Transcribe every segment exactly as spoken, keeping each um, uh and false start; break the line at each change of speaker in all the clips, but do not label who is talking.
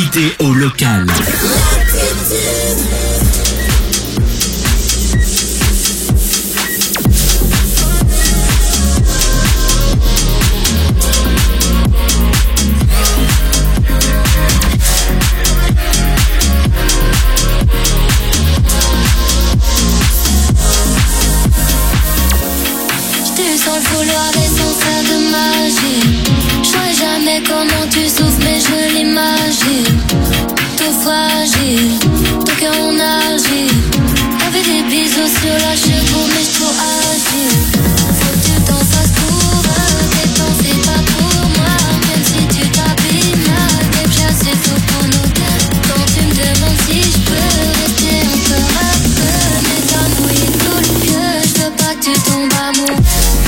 L'actualité au local.
Sans le vouloir et sans faire de magie. Je saurais jamais comment tu souffres, mais je l'imagine. Tout fragile, ton cœur en argile. Avec des bisous sur la cheveux, mais je trop agile. Faut que tu t'en fasses pour tes temps, c'est pas pour moi. Même si tu t'habilles mal, t'es bien, c'est faux pour nous deux. Quand tu me demandes si je peux rester encore un peu, mais t'as mouillé tout le cœur. Je veux pas que tu tombes amoureux.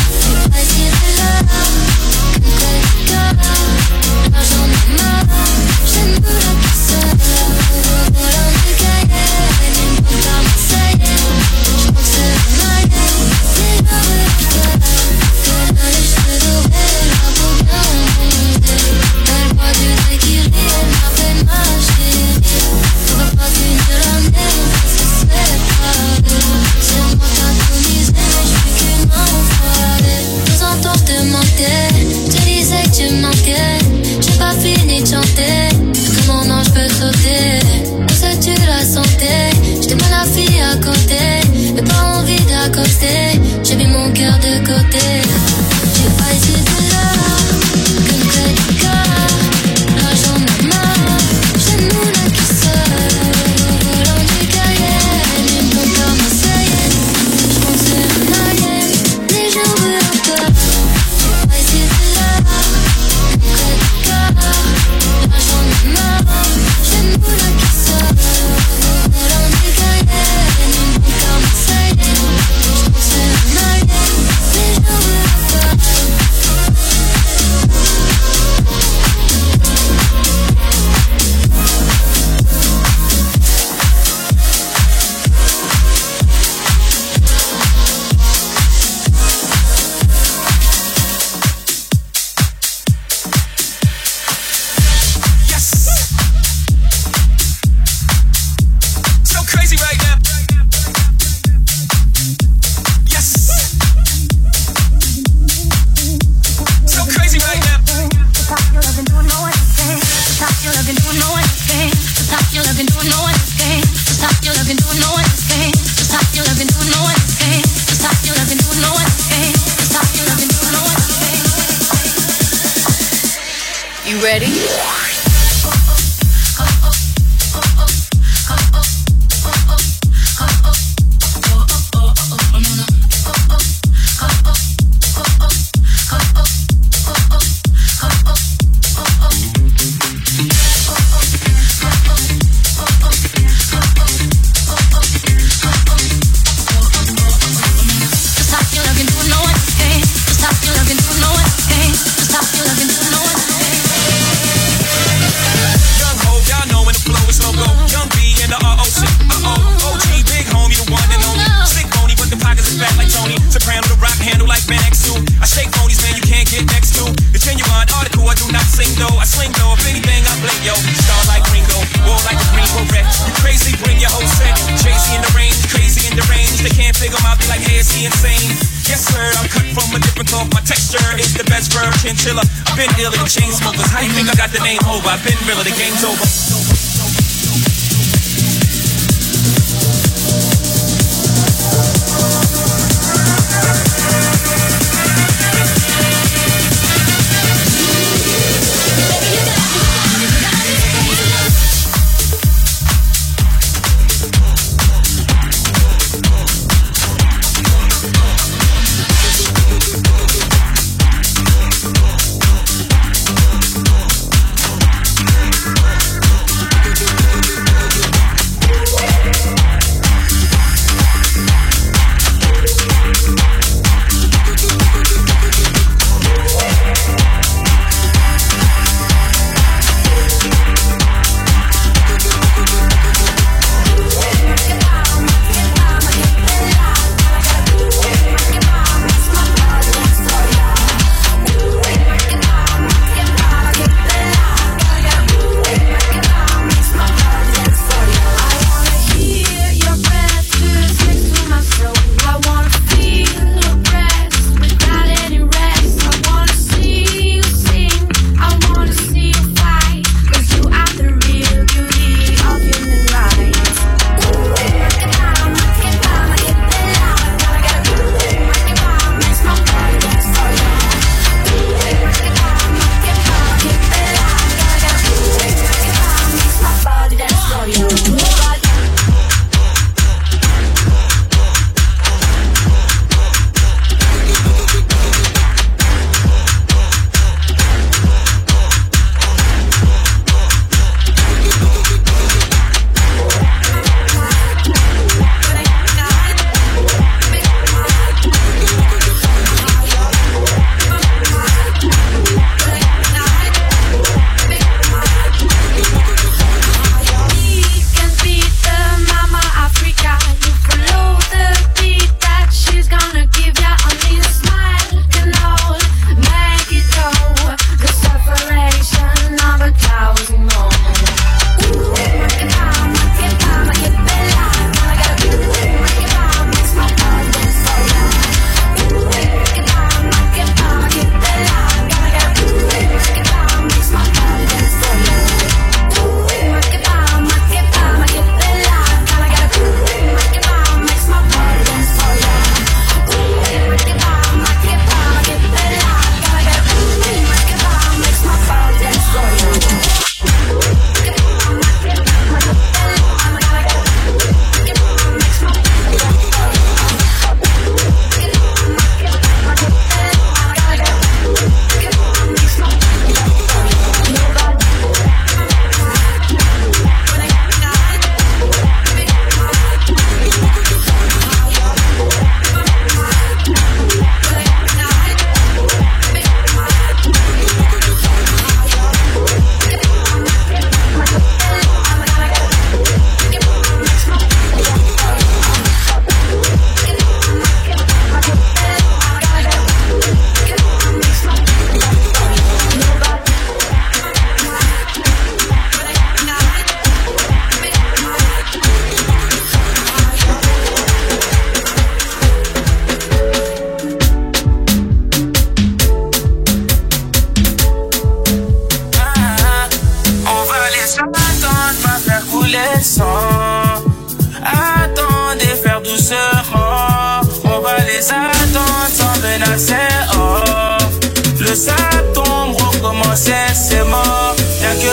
Tu disais que tu manquais, j'ai pas fini de chanter. Comment non je peux sauter? Pour ça tu la sentais. J'étais mal la fille à côté, mais pas envie d'accoster. J'ai mis mon cœur de côté. J'ai pas essayé de là, que me crée du cœur. Là j'en ai marre, j'ai nous là qui seul. Au volant du cahier, mais mon cœur m'essaye. J'pense que c'est un alien, mais j'en veux encore.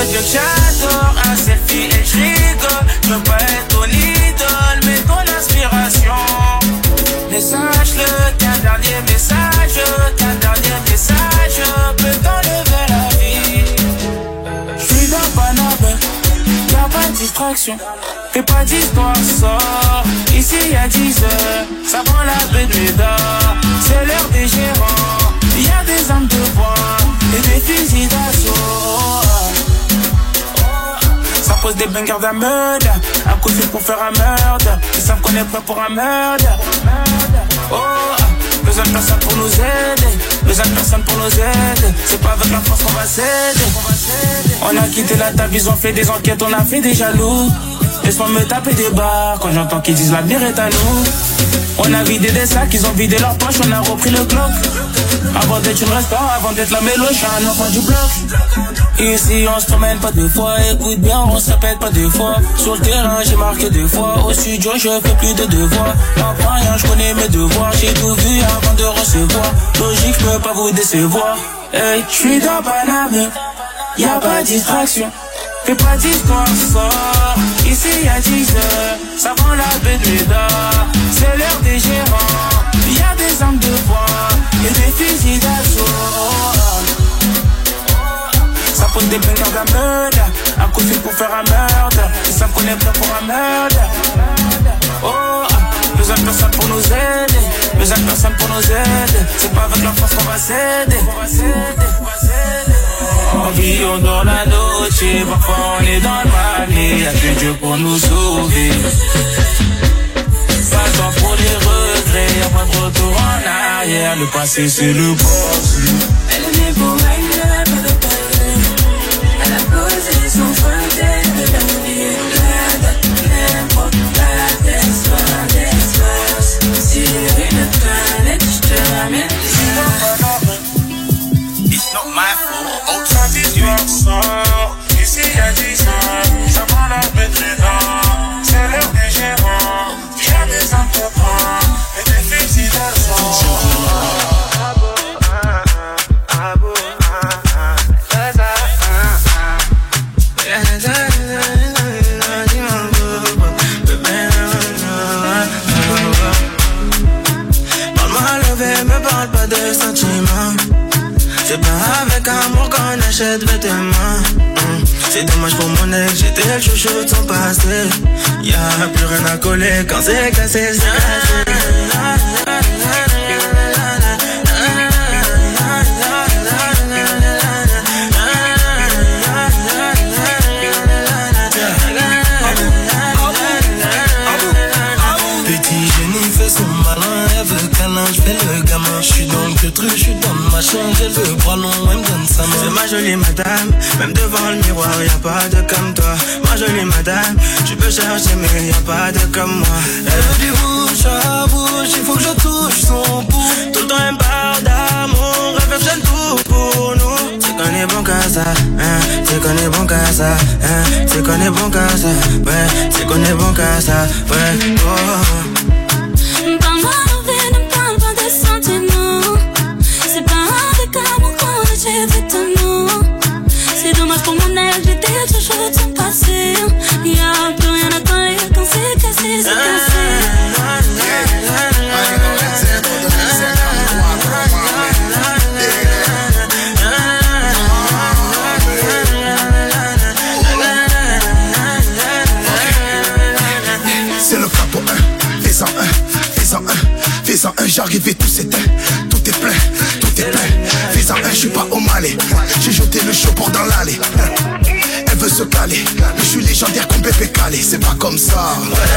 Dieu que j'adore, un selfie et je rigole. Je veux pas être ton idole, mais ton inspiration. Mais sache-le, qu'un dernier message, qu'un dernier message peut t'enlever la vie. J'suis dans Paname, y'a pas de distraction. Fais pas d'histoire, sort. Ici y'a dix heures, ça prend la baie de Médard. C'est l'heure des gérants, y'a des armes de poing et des fusils d'assaut. Ça pose des bangers d'un meurtre, un coup de fil pour faire un meurtre. Ils savent qu'on est prêt pour un meurtre. Oh, besoin de personne pour nous aider, besoin de personne pour nous aider. C'est pas avec la force qu'on va s'aider. On a quitté la table, ils ont fait des enquêtes, on a fait des jaloux. Laisse-moi me taper des barres quand j'entends qu'ils disent l'avenir est à nous. On a vidé des sacs, ils ont vidé leurs poches, on a repris le Glock. Avant d'être une restaurant, avant d'être la mélo, j'suis un enfant du bloc. Ici on se promène pas deux fois, écoute bien, on se répète pas deux fois. Sur le terrain j'ai marqué deux fois, au studio je fais plus de devoirs. N'apprends rien, je connais mes devoirs, j'ai tout vu avant de recevoir. Logique, je peux pas vous décevoir. Hey, j'suis dans Paname, y'a pas de distraction. Fais pas d'histoire, sort. Ici y'a dix heures, ça vend la baie de Médard. C'est l'heure des gérants, y'a des armes de poing et des fusils d'assaut. Ça pose des bangers d'un meurtre, un coup de fil pour faire un meurtre. Ils savent qu'on est prêt pour un meurtre. Oh, besoin de personne pour nous aider, besoin de personne pour nous aider. C'est pas avec la force qu'on va s'aider. On vit, on dort la noche, parfois on est dans le mal, y'a que Dieu pour nous sauver. Pas de temps pour les regrets, y'a pas de retour en arrière, le passé c'est le passé.
Elle est née pour régner, pas de palais. Elle a posé son fauteuil de la vie. La date, n'importe pas d'espoir, d'espace. Si une planète, je te ramène.
It's not my fault. Ici y'a dix ans, ça prend la baie de Médard. C'est l'heure des gérants, y'a des armes de poing et des fusils d'assaut.
Parle-moi levé, me parle pas de sentiments. C'est pas avec amour qu'on achète vêtements. mmh. C'est dommage pour mon ex, j'étais le chouchou de son passé. Y'a plus rien à coller quand c'est cassé, c'est cassé. Petit génie fait son malin, elle veut câlin, j'fais le gamin. J'suis dans le truc, j'suis dans ma chambre, elle veut bras long, elle me donne sa main. C'est ma jolie madame, même devant le miroir, y'a pas de comme toi. Ma jolie madame, tu peux chercher mais y'a pas de comme moi. Elle veut du bouche à bouche, il faut que je touche son pouls. Tout le temps elle me parle d'amour, elle fait que j'aime tout pour nous. C'est qu'on est bon qu'à ça, hein, c'est qu'on est bon qu'à ça, hein, c'est qu'on est bon qu'à ça, ouais, c'est qu'on est bon qu'à ça, ouais, oh.
Parle-moi d'envie, ne me parle pas de sentiments. C'est pas avec amour qu'on achète vêtements. C'est dommage pour mon ex, j'étais toujours de son passé. Y'a plus rien à coller quand c'est cassé, c'est cassé.
C'est le capo un, fais-en un, fais-en un, fais-en un, j'arrive et tout s'éteint. Tout est plein, tout est plein. Fais-en un, j'suis pas au Malais. J'ai jeté le chaud pour dans l'allée. Elle veut se caler, mais j'suis légendaire comme Pépé Calé. C'est pas comme ça.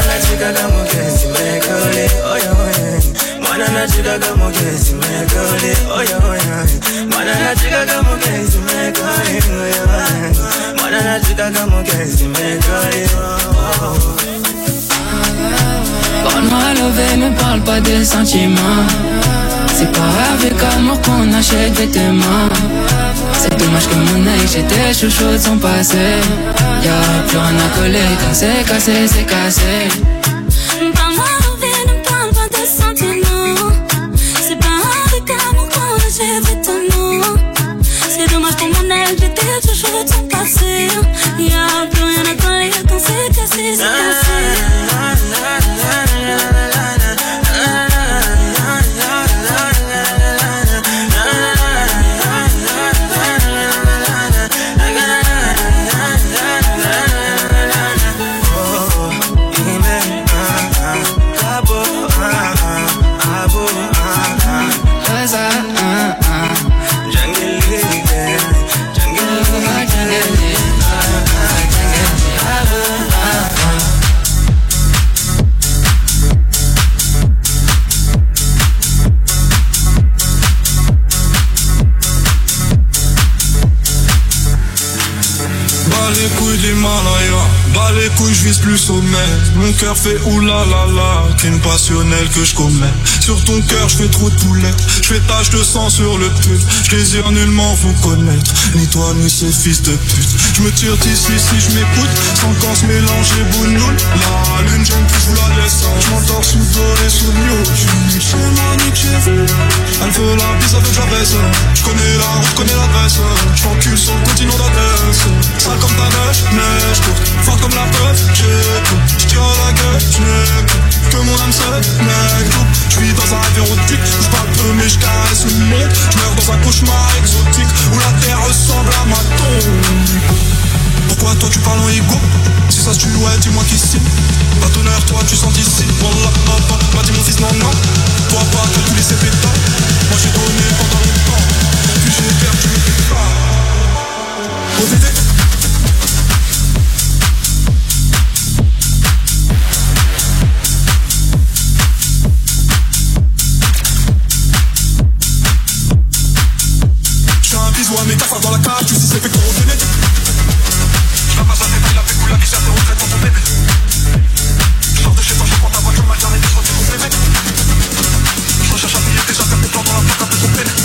Parle-moi levé, ne parle pas de sentiments. C'est pas avec amour qu'on achète vêtements. C'est dommage que mon ex, j'étais chouchou de son passé. Y'a plus rien à coller quand c'est cassé, c'est cassé.
Parle-moi d'envie, ne me parle pas de sentiments. C'est pas avec amour qu'on achète vêtements. C'est dommage pour mon ex, j'étais toujours
de ton passé. Y'a plus rien à parler quand c'est cassé, c'est cassé.
Bas les couilles, je vise plus sommet. Mon cœur fait oulalala, crime passionnel que je commets. Sur ton cœur, je fais trop de poulet. Je fais tache de sang sur le pull. Je désire nullement vous connaître, ni toi ni ce fils de pute. Je me tire d'ici si je m'écoute, sans qu'on se mélange les bougnoule. La lune, j'aime plus, je vous la laisse. Je m'endors sous doré, sous le mio. Je suis nique chez moi, nique chez vous. Elle veut la bise avec la baisse. Je connais la route, connais l'adresse. Je m'encule sur le continent d'adresse. Sale comme ta neige, neige courte. Fort comme la peur, j'écoute. J'tire à la gueule, j'n'écoute que mon âme seule, mec. J'vis dans un rêve érotique, j'parle peu mais j'caresse le monde. J'meurs dans un cauchemar exotique où la terre ressemble à ma tombe. Pourquoi toi tu parles en ego? Si ça se tue, ouais, dis-moi qui signe. Pas d'honneur, toi tu sens d'ici. Wallah, papa, m'a dit mon fils, non, non. Toi pas, t'as tous laissé pétard. Moi j'ai donné pendant longtemps, puis j'ai perdu mes pas. O D D. Bisous à mes cafards dans la cage, tu sais c'est fait qu'on revenait. J'la passe à tes tailles, la pécou, la vie, ça te retraite dans ton bébé. J'sors de chez toi, je prends ta voiture, ma dernière, je retire ton bébé. J'recherche à payer tes affaires, tes plans dans la plaque, un peu ton bébé.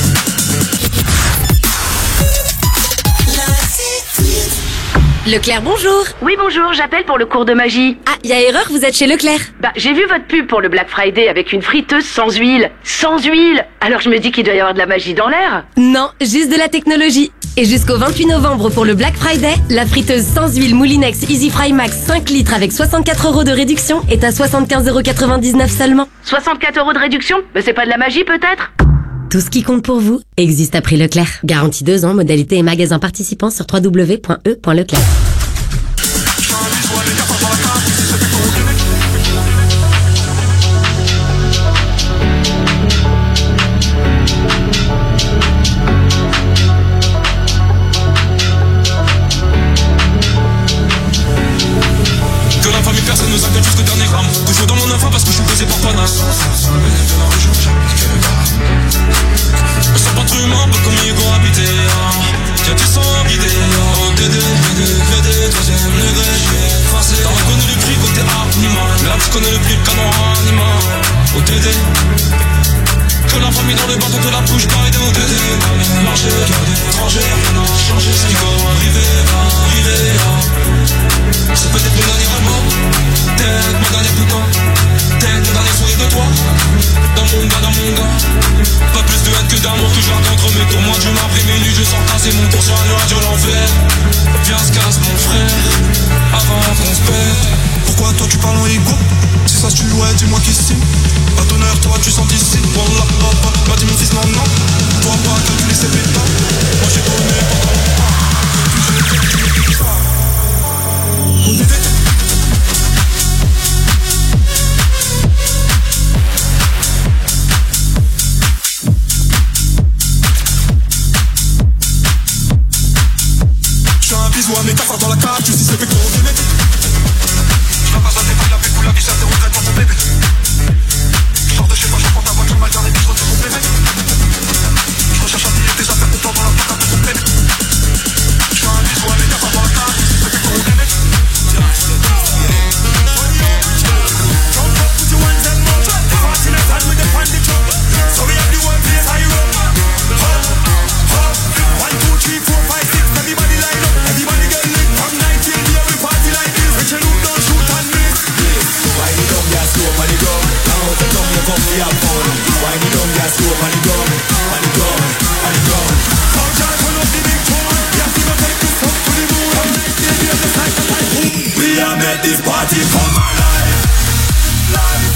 Leclerc, bonjour.
Oui, bonjour, j'appelle pour le cours de magie.
Ah, y a erreur, vous êtes chez Leclerc.
Bah, j'ai vu votre pub pour le Black Friday avec une friteuse sans huile. Sans huile. Alors je me dis qu'il doit y avoir de la magie dans l'air.
Non, juste de la technologie. Et jusqu'au vingt-huit novembre pour le Black Friday, la friteuse sans huile Moulinex Easy Fry Max cinq litres avec soixante-quatre euros de réduction est à soixante-quinze euros quatre-vingt-dix-neuf seulement.
soixante-quatre euros de réduction? Mais c'est pas de la magie peut-être?
Tout ce qui compte pour vous existe à prix Leclerc. Garantie deux ans, modalité et magasin participants sur w w w point e point leclerc.
Que la famille personne nous inquiète jusqu'au dernier gramme. Toujours dans mon enfant parce que je suis baisé par Panas. Je sens pas trop humain, pas comme Hugo habité. Y'a du sang vidé. D D, D D, V D, troisième degré. J'suis forcé. T'as reconnu le prix côté animal. Mais là tu connais le prix canon animal. Au D D. Que la famille dans le bateau de la bouche pas aider au D D. Marcher, étranger, rien n'a changé. Ce qui va arriver, va arriver là. C'est peut-être mon dernier album, peut-être mon dernier bouton, peut-être mon dernier sourire de toi. Dans mon gars, dans mon gars. Pas plus de haine que d'amour, toujours contre mes tours. Moi je m'apprime mes nuits, je sens casser mon tour sur un nuage de l'enfer. Viens se casse mon frère, avant qu'on se perd. Pourquoi toi tu parles en ego? Si ça se tue, ouais, dis-moi qui signe. Pas d'honneur, toi tu sens d'ici. Wallah, papa, m'a dit mon fils, non, non. Toi pas, que tu laissais pétard. Moi j'ai donné pendant longtemps, puis j'ai perdu mes pas. O D D. J'fais un bisou à mes cafards dans la cage, tu sais c'est fait qu'on revenait. J'la passe à tes tailles, la pécou, la vie, ça te retraite dans ton bébé. J'sors de chez moi, je prends ta voiture, ma dernière, je retire ton bébé. J'recherche à payer tes affaires, tes plans dans la plaque, un peu ton bébé. J'fais un bisou à mes cafards dans la cage, tu sais c'est fait qu'on revenait.
Everybody get lit from night till day. We party like this. Which you look, don't shoot and miss. Why you don't get this party come alive. Live.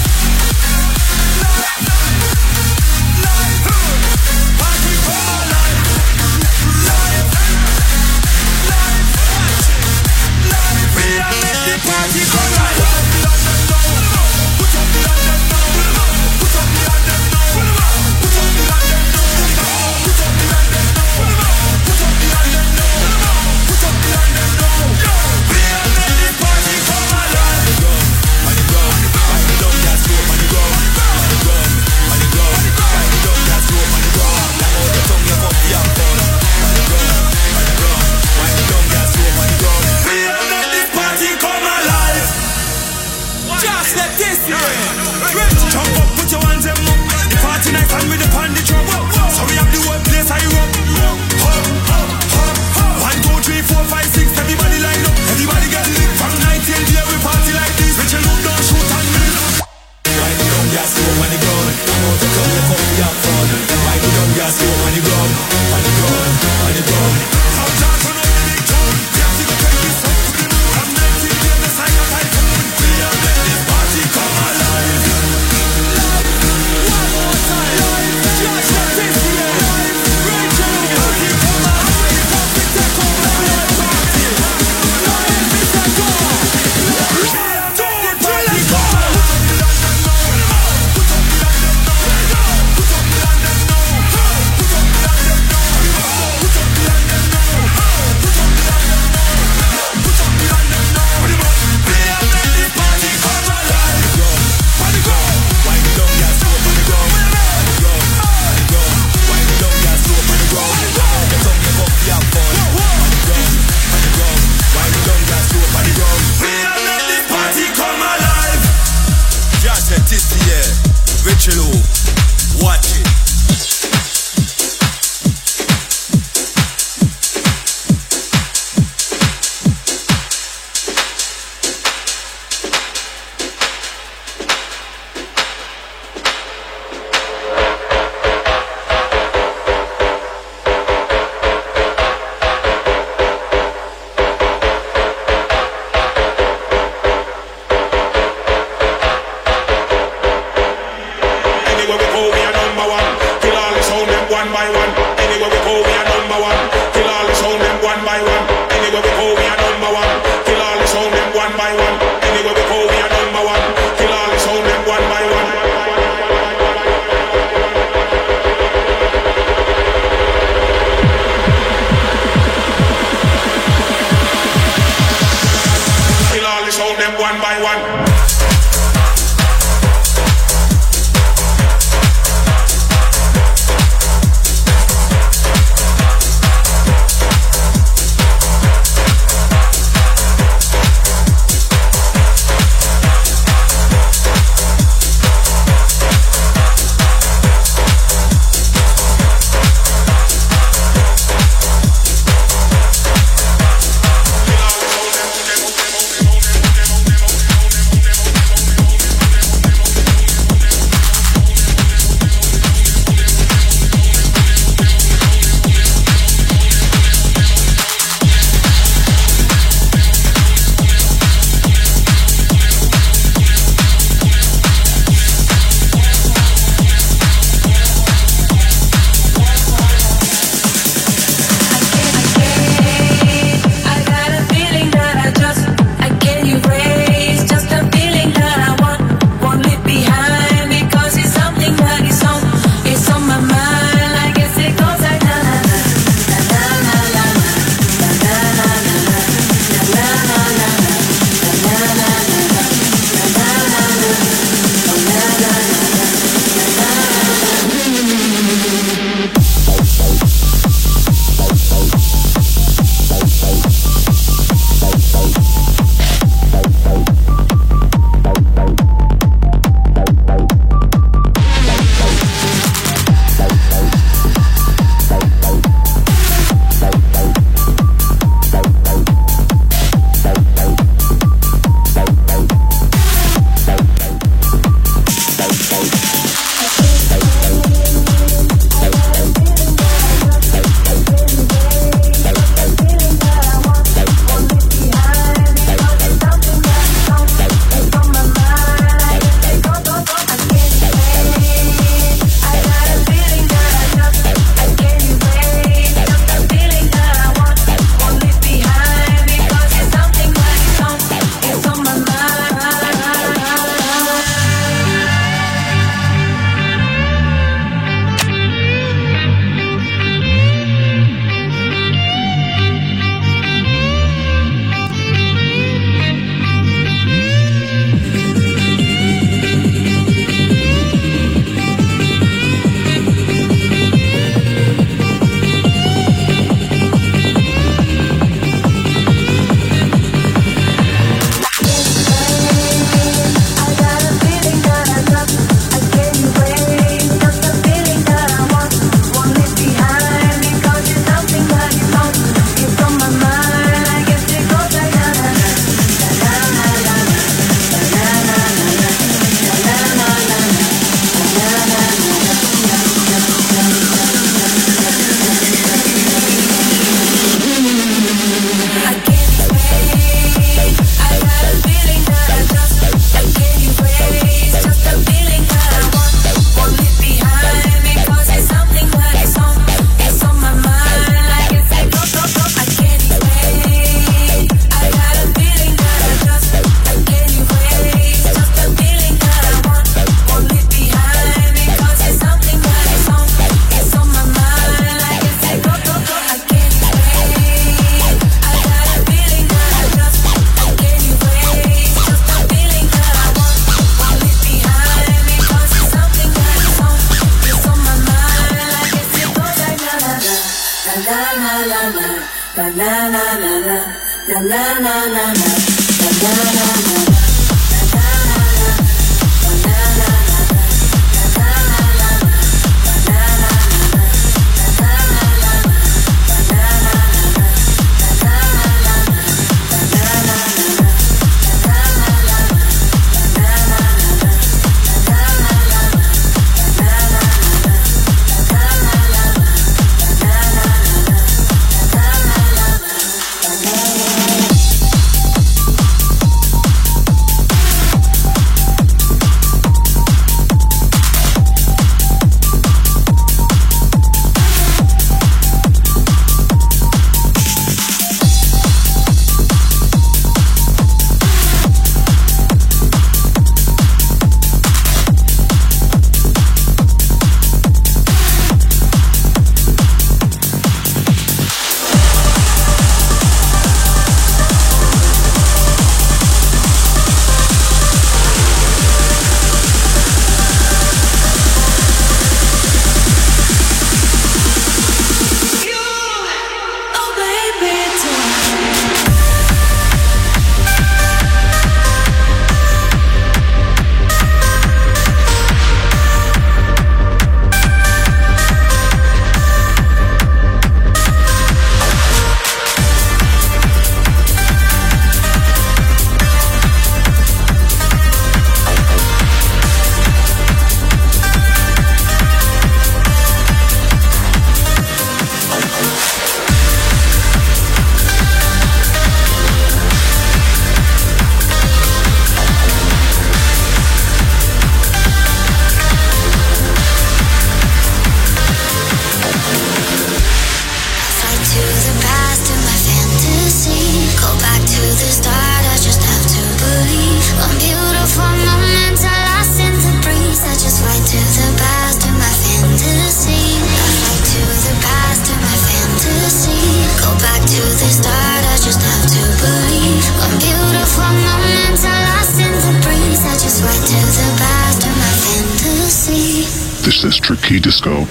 This is Tricky Disco.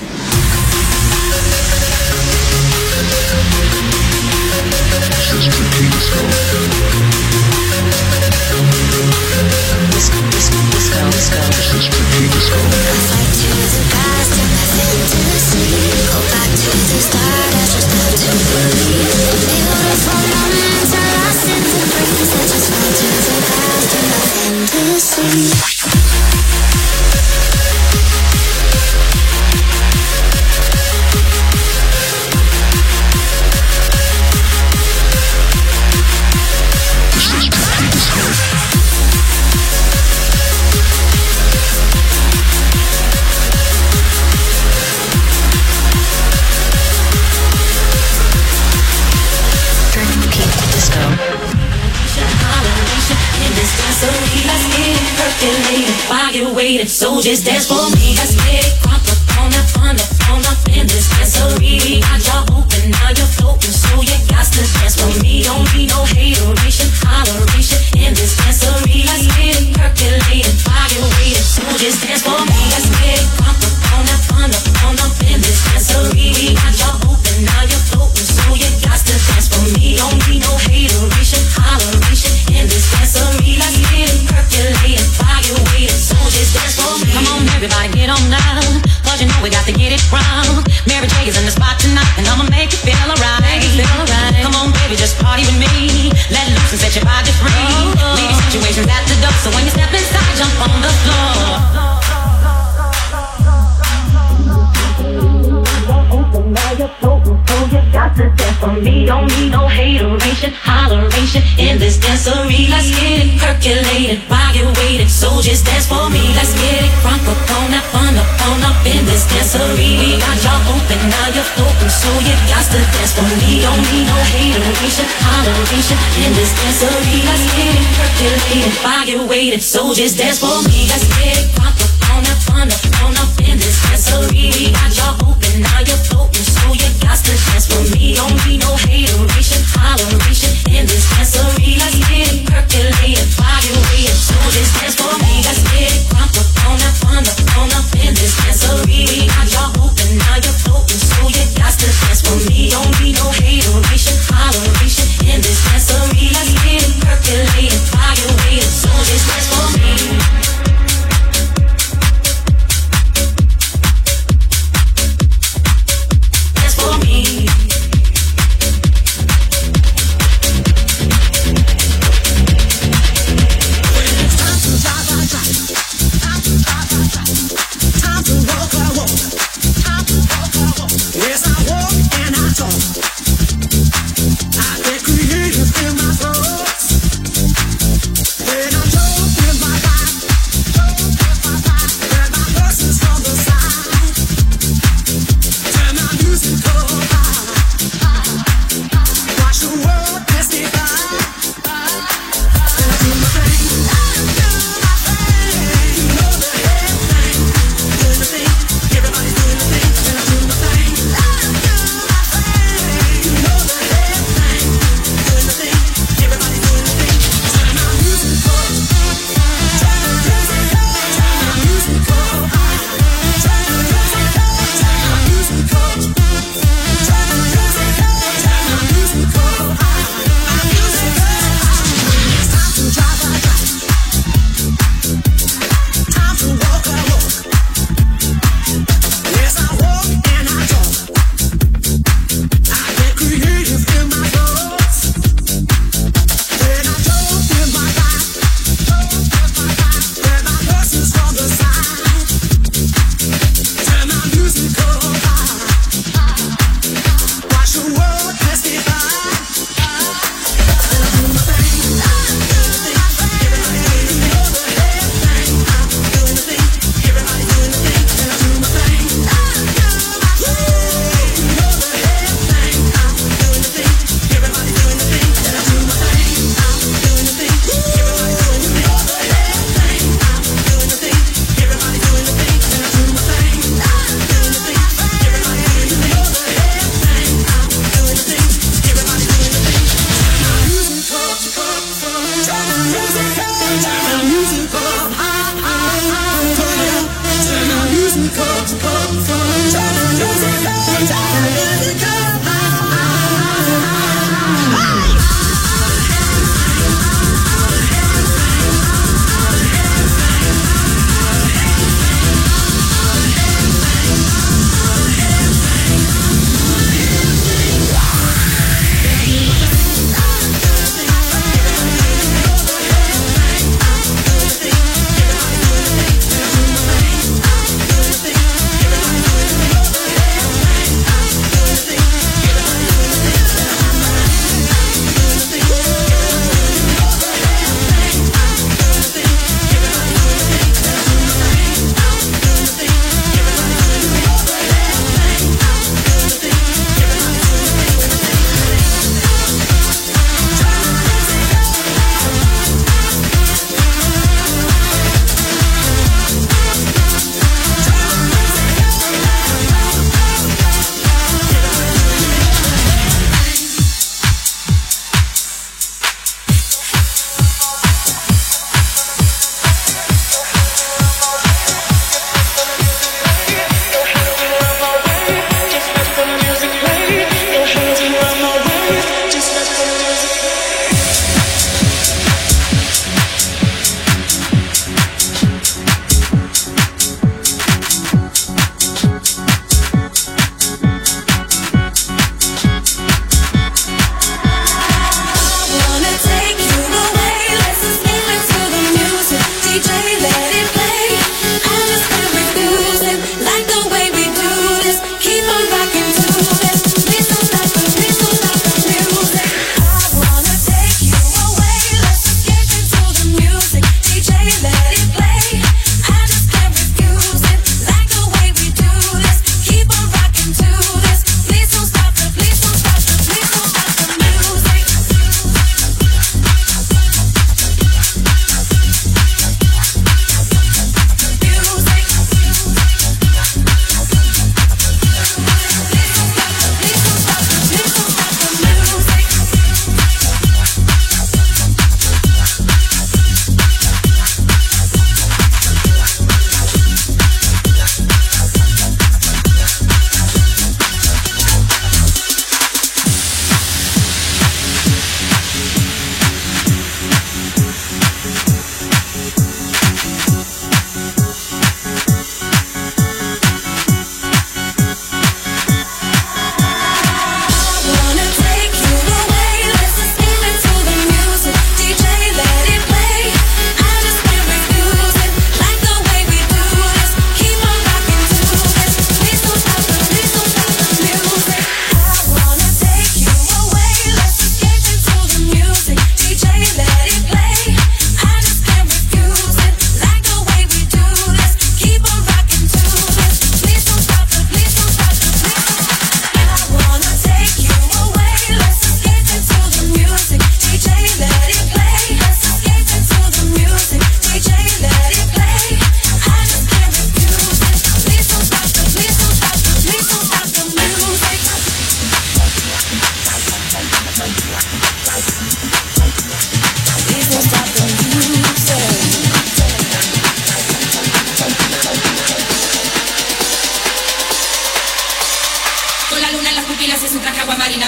This is Tricky Disco. Disco, disco, disco, disco. This is Tricky Disco.
Fight to the past and my fantasy. Go back to the start, I just have to believe. Beautiful moments are lost in the breeze. I just fight to the past and my fantasy.
Waited, so just dance for me. Let's get it crunk up on that fun up, on up in this dancery. Got y'all open, now you're floating, so you got to dance for me. Don't need no hateration, holleration in this dancery. Let's get it percolated, fire waited, so just dance for me. Let's get it crunk up on that fun up, on up in this dancery. Got y'all open, now you're floating, so you got to dance for me. Don't need no hateration, holleration in this dancery. Let's get it percolated, fire waited, so just dance for me. Come on, everybody, get on now, cause you know we got to get it wrong. Mary J is in the spot tonight, and I'ma make you feel alright. Make you feel alright. Come on, baby, just party with me. Let loose and set your body free. Oh, oh. Leave your situations at the door, so when you step inside, jump on the floor. Now you're floating, so you got to dance for me. Don't need no hateration, holleration in this dancery. Let's get it percolated, while you're waiting, so just dance for me. Let's get it crunk up on that fun up, on up in this dancery. We got y'all open, now you're floating, so you got to dance for me. Don't need no hateration, holleration in this dancery. Let's get it percolated, while you're waiting, so just dance for me. Let's get it crunk up on that fun up, on up in this dancery. We got y'all open, now you're floating, so you got to dance for me. Don't need no hateration, holleration in this dancery. Let's get it percolated, while you're waiting, so just dance for me. Let's get it crunk up on that fun up, on up in this dancery. We got y'all open, now you're floating, so you got to dance for me. Don't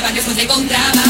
entraban, después se encontraban.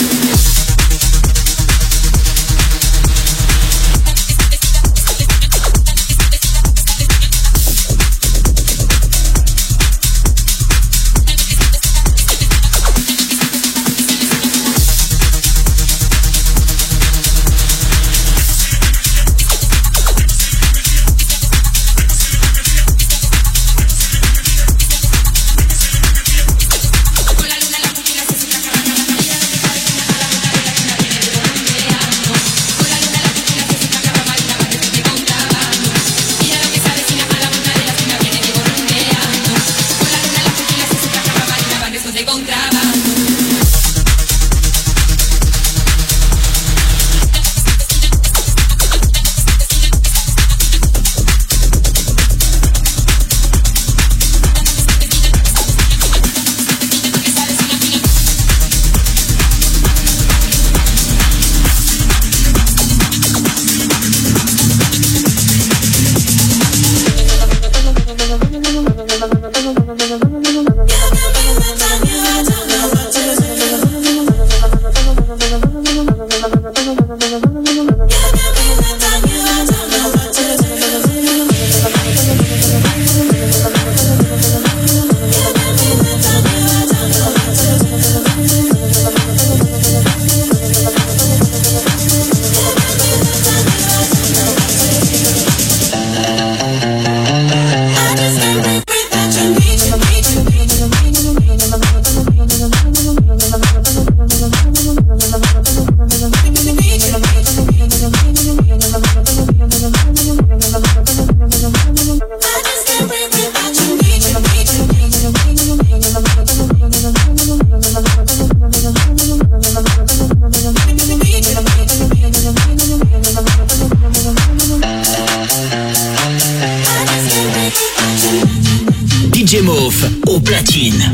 D J Mauve au platine.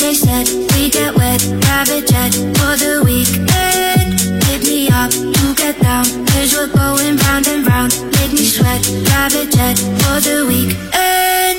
get wet, private jet for the weekend. Hit me up to get get down, cause we're going round and round. Make me sweat, private jet for the weekend.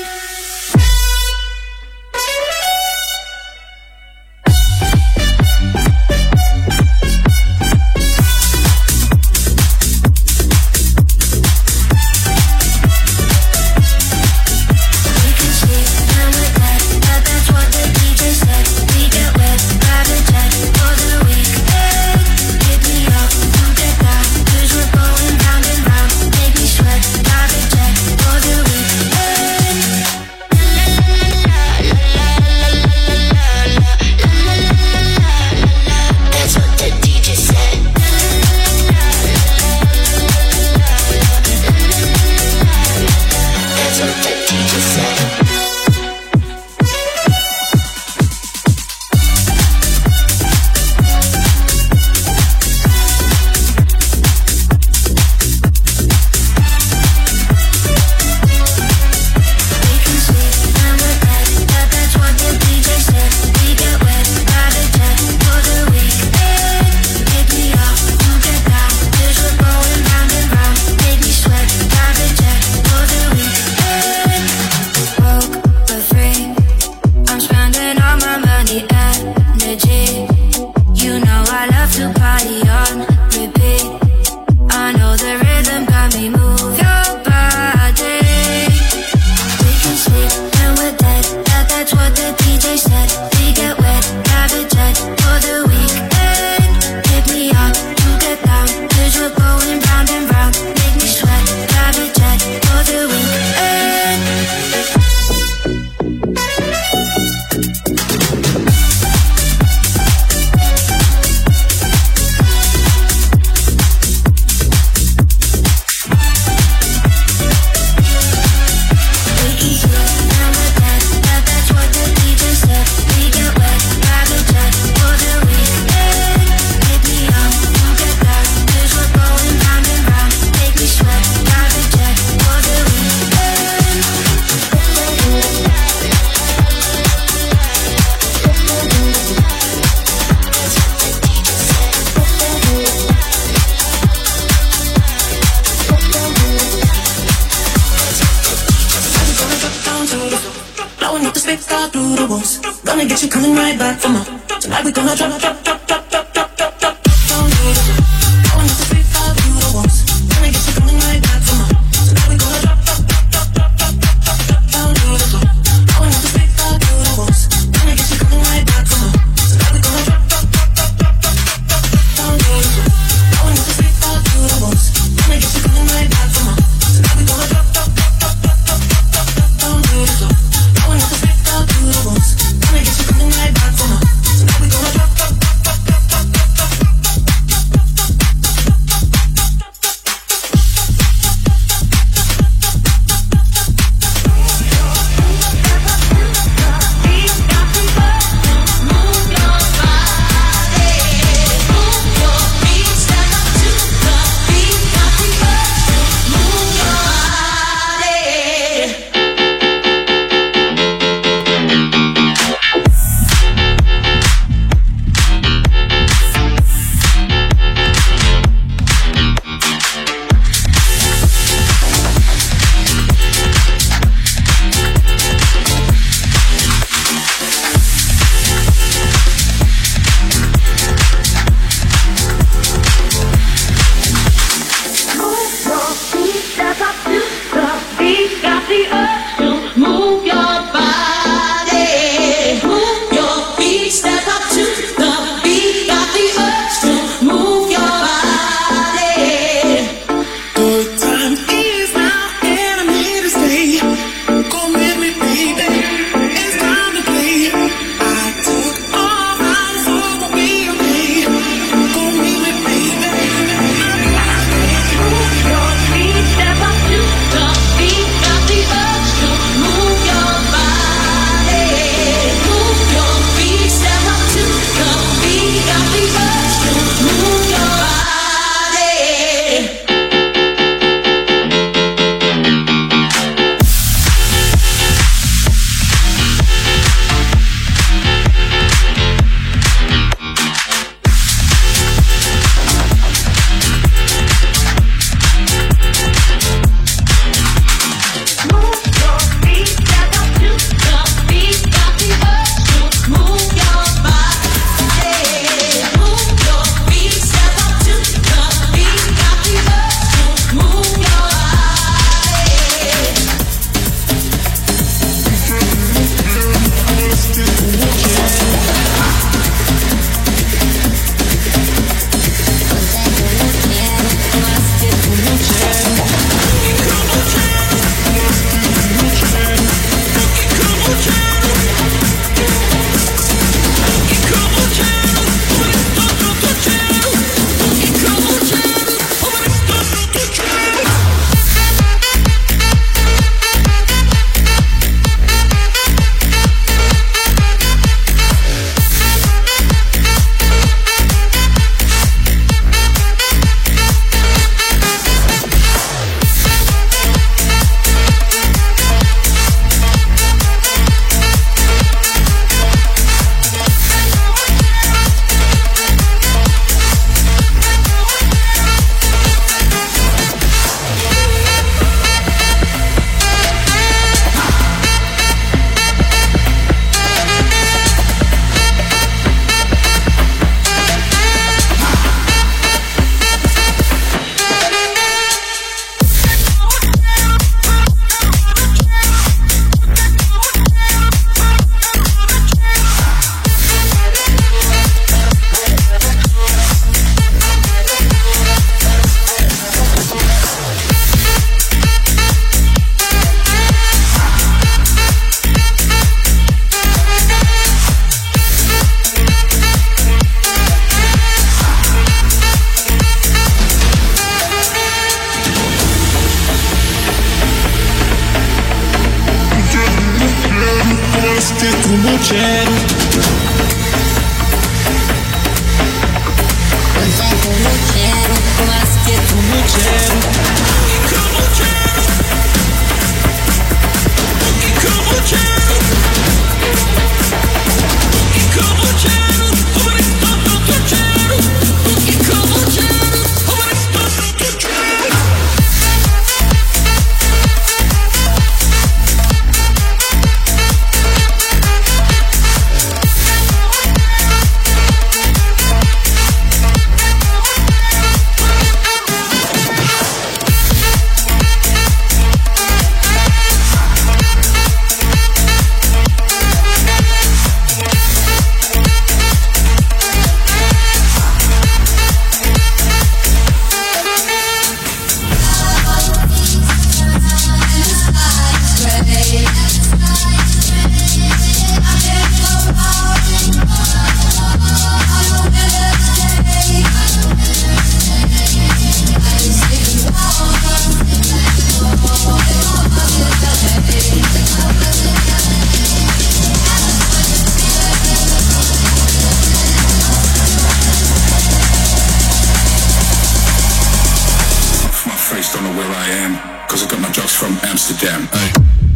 Gonna get you coming right back for more. So now we gonna drop, drop, drop, drop, drop, drop, drop,
cielo.
Come cielo, come schietto
Come cielo. Come cielo. Come cielo. Come cielo. Come cielo. Come cielo.
Amsterdam. Ay.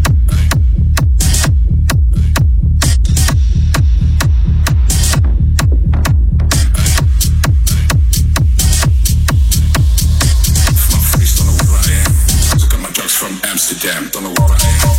Amsterdam, don't know where I am.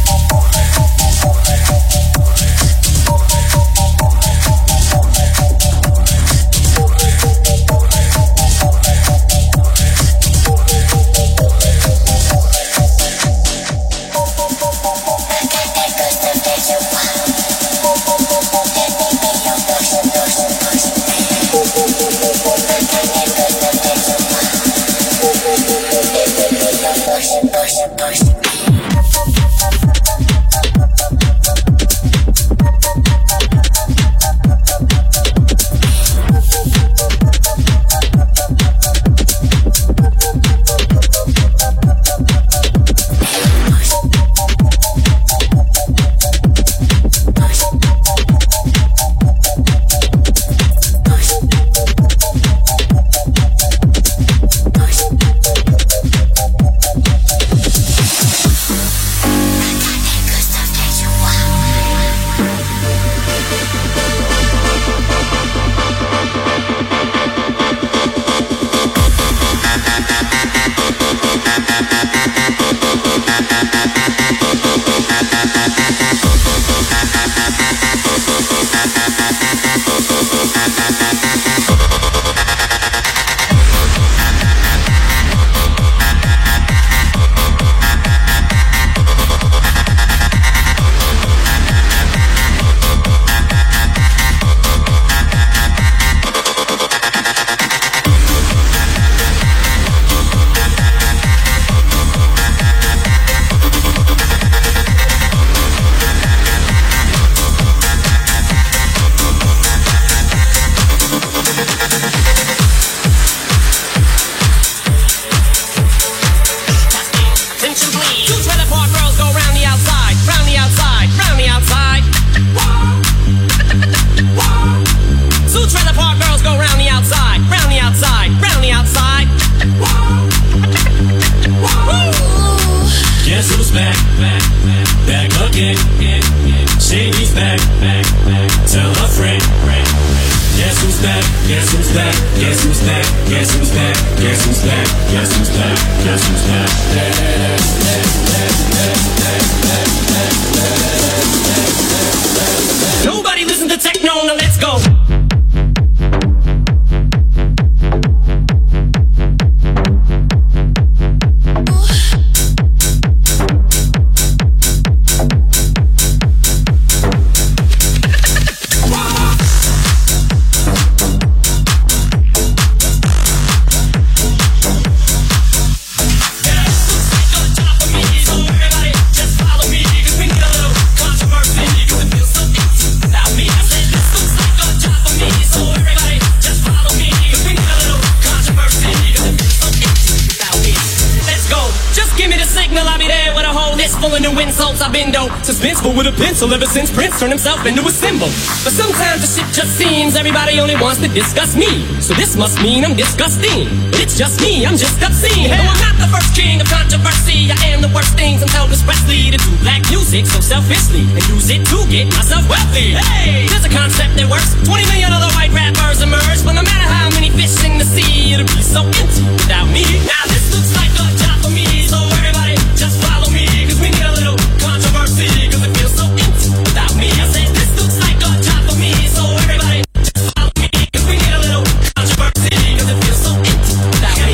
Give me the signal, I'll be there with a hold this full of new insults. I've been though suspenseful with a pencil ever since Prince turned himself into a symbol. But sometimes the shit just seems everybody only wants to discuss me. So this must mean I'm disgusting. But it's just me, I'm just obscene. Though I'm not the first king of controversy, I am the worst things until Elvis Presley to do black music so selfishly and use it to get myself wealthy. Hey, there's a concept that works. twenty million other white rappers emerge, but no matter how many fish in the sea, it'll be so empty without me. Now this looks like a job for me, so everybody just follow me, cause we need a little controversy, cause it feels so empty without me. I said this looks like a job for me, so everybody just follow me, cause we need a little controversy, cause it feels so empty without me.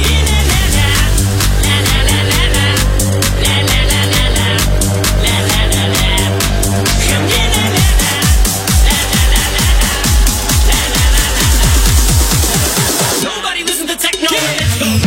Nobody listen to techno, let's go.